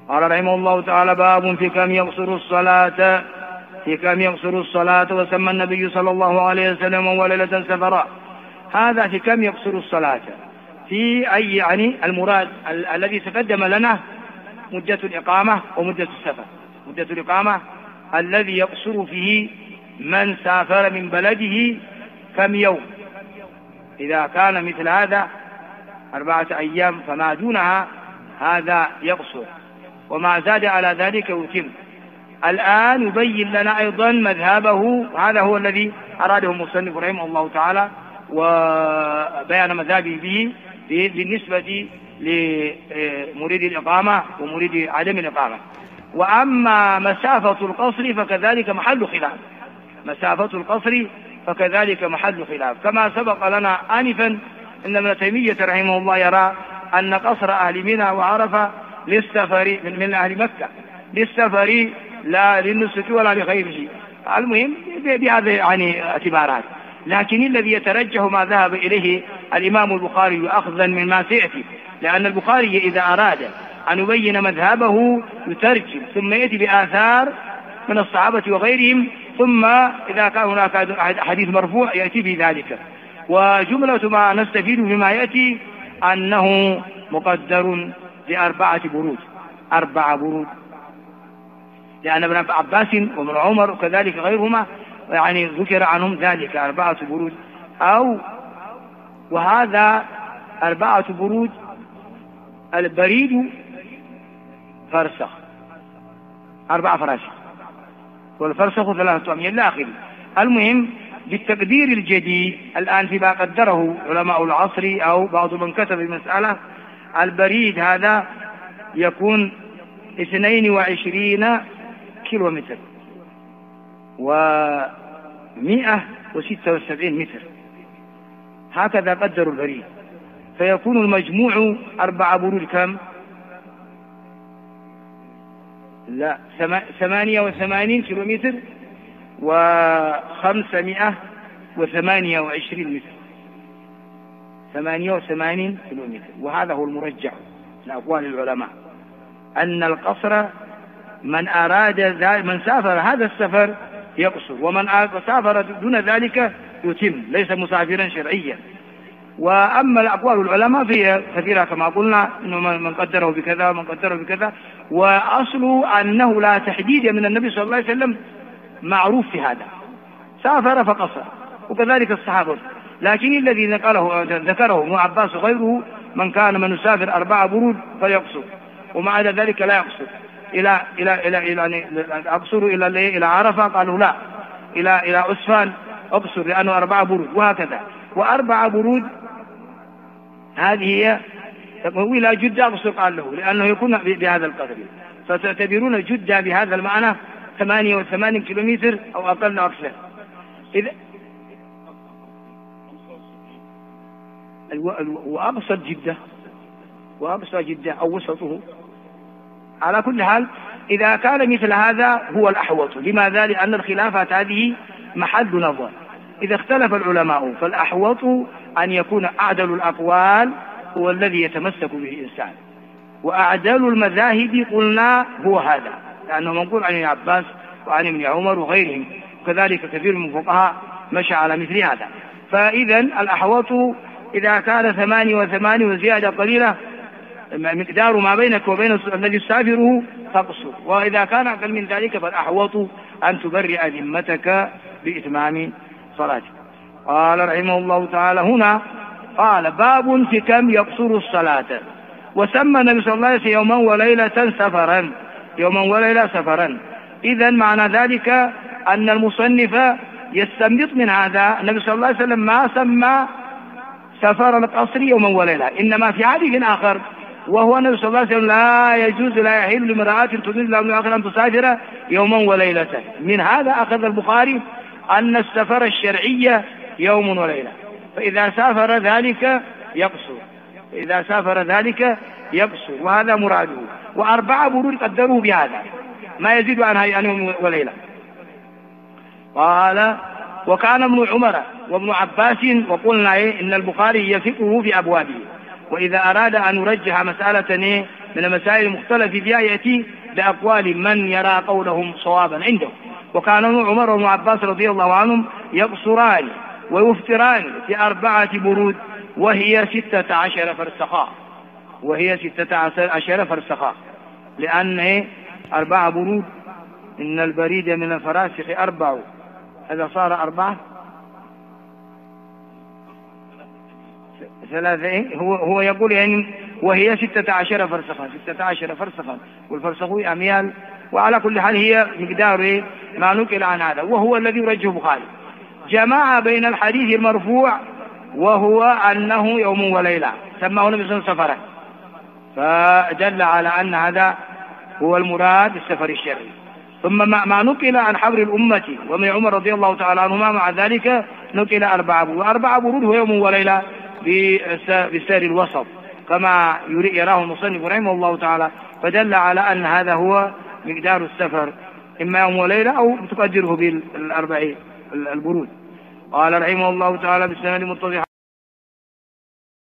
قال رحمه الله تعالى: باب في كم يقصر الصلاة، وسمى النبي صلى الله عليه وسلم وليلة سفرا. هذا في كم يقصر الصلاة، في أي يعني المراد الذي تقدم لنا مدة الإقامة ومدة السفر. مدة الإقامة الذي يقصر فيه من سافر من بلده كم يوم، إذا كان مثل هذا 4 أيام فما دونها هذا يقصر، وما زاد على ذلك يتم. الآن يبين لنا أيضا مذهبه، هذا هو الذي أراده المصنف رحمه الله تعالى وبيان مذهبه به بالنسبة لمريد الإقامة ومريد عدم الإقامة. وأما مسافة القصر فكذلك محل خلاف. مسافة القصر فكذلك محل خلاف، كما سبق لنا آنفا إن ابن تيمية رحمه الله يرى أن قصر أهل منى وعرفة للسفر من أهل مكة للسفر لا للنسك ولا لغيره. المهم بهذه يعني اعتبارات، لكن الذي يترجح ما ذهب إليه الإمام البخاري أخذا من ما سيأتي، لأن البخاري إذا أراد أن يبين مذهبه يترجم ثم يأتي بآثار من الصحابة وغيرهم، ثم إذا كان هناك حديث مرفوع يأتي بذلك. وجملة ما نستفيد بما يأتي أنه مقدر ب4 برود، 4 برود، لأن ابن عباس وابن عمر وكذلك غيرهما يعني ذكر عنهم ذلك 4 برود، وهذا 4 برود. البريد فرسخ 4 فراسخ، والفرسخ 3 أميال لا آخر. المهم بالتقدير الجديد الآن فيما قدره علماء العصر أو بعض من كتب المسألة، البريد هذا يكون 22 كيلومتر و176 متر، هكذا قدروا البريد. فيكون المجموع 4 برود كم؟ لا 88 كيلومتر و528 متر، 88 كيلومتر. وهذا هو المرجح لأقوال العلماء، أن القصر من أراد من سافر هذا السفر يقصر، ومن سافر دون ذلك يتم، ليس مسافرا شرعيا. وأما الأقوال العلماء فيها كثيرة كما قلنا، إنه من قدره بكذا ومن قدره بكذا، وأصل أنه لا تحديد من النبي صلى الله عليه وسلم معروف في هذا، سافر فقصر، وكذلك الصحابة. لكن الذي ذكره ابن عباس وغيره من كان من يسافر 4 برود فيقصر، ومع ذلك لا يقصر إلى أقصر إلى عرفة، قالوا لا، إلى عسفان أقصر لأنه 4 برود، وهكذا. و4 برود هذه هي إلى جدة أقصر، قال له لأنه يكون بهذا القدر. فتعتبرون جدة بهذا المعنى 88 كيلومتر أو أقل أو أكثر. إذا وأبسط جدة أو وسطه، على كل حال إذا كان مثل هذا هو الأحوط. لماذا؟ لأن الخلافات هذه محل نظر. إذا اختلف العلماء فالأحوط أن يكون أعدل الأقوال هو الذي يتمسك به الإنسان، وأعدل المذاهب قلنا هو هذا، لأنه منقول عن ابن عباس وعن ابن عمر وغيرهم، وكذلك كثير من الفقهاء مشى على مثل هذا. فإذا الأحوط إذا كان 88 وزيادة قليلة مقدار ما بينك وبين الذي يسافره تقصر، وإذا كان أقل من ذلك فالأحوط أن تبرئ ذمتك بإتمام صلاتك. قال رحمه الله تعالى هنا قال: باب في كم يقصر الصلاة، وسمى النبي صلى الله عليه وسلم يوما وليلة سفرا، يوما وليلة سفرا. إذن معنى ذلك أن المصنف يستنبط من هذا النبي صلى الله عليه وسلم ما سمى سفر القصر يوما وليلة، إنما في حديث آخر، وهو النبي صلى الله عليه وسلم لا يجوز لا يحل لامرأة تريد اليوم الآخر أن تسافر يوما وليلة. من هذا أخذ البخاري أن السفر الشرعي يوم وليلة، فإذا سافر ذلك يقصر، إذا سافر ذلك يقصر، وهذا مراده. و4 برود قدروا بهذا ما يزيد عن يوم وليلة. قال: وكان ابن عمر وابن عباس، وقلنا إن البخاري يفقه في أبوابه، وإذا أراد أن يرجح مسألة من المسائل المختلف فيها يأتي بأقوال من يرى قولهم صوابا عنده. وكان عمر وابن عباس رضي الله عنهم يقصران ويفطران في 4 برود وهي 16 فرسخا، وهي 16 فرسخا، لأن 4 برود إن البريد من الفراسخ 4، هذا صار 4 3. هو يقول يعني وهي 16 فرسخا، 16 فرسخا، والفرسخ أميال. وعلى كل حال هي مقدار ما نقل عن هذا، وهو الذي يرجح البخاري. جمع بين الحديث المرفوع وهو أنه يوم وليلة سماه النبي صلى الله عليه وسلم سفرا، فدل على أن هذا هو المراد بالسفر الشرعي. ثم ما نقل عن حبر الأمة ومن عمر رضي الله تعالى عنهما مع ذلك نقل 4 برود، 4 برود هو يوم وليلة بالسير الوسط كما يراه المصنف رحمه الله تعالى، فدل على أن هذا هو مقدار السفر، إما يوم وليلة أو تقدره بال40 البرود. قال رحمه الله تعالى بالسند المتصل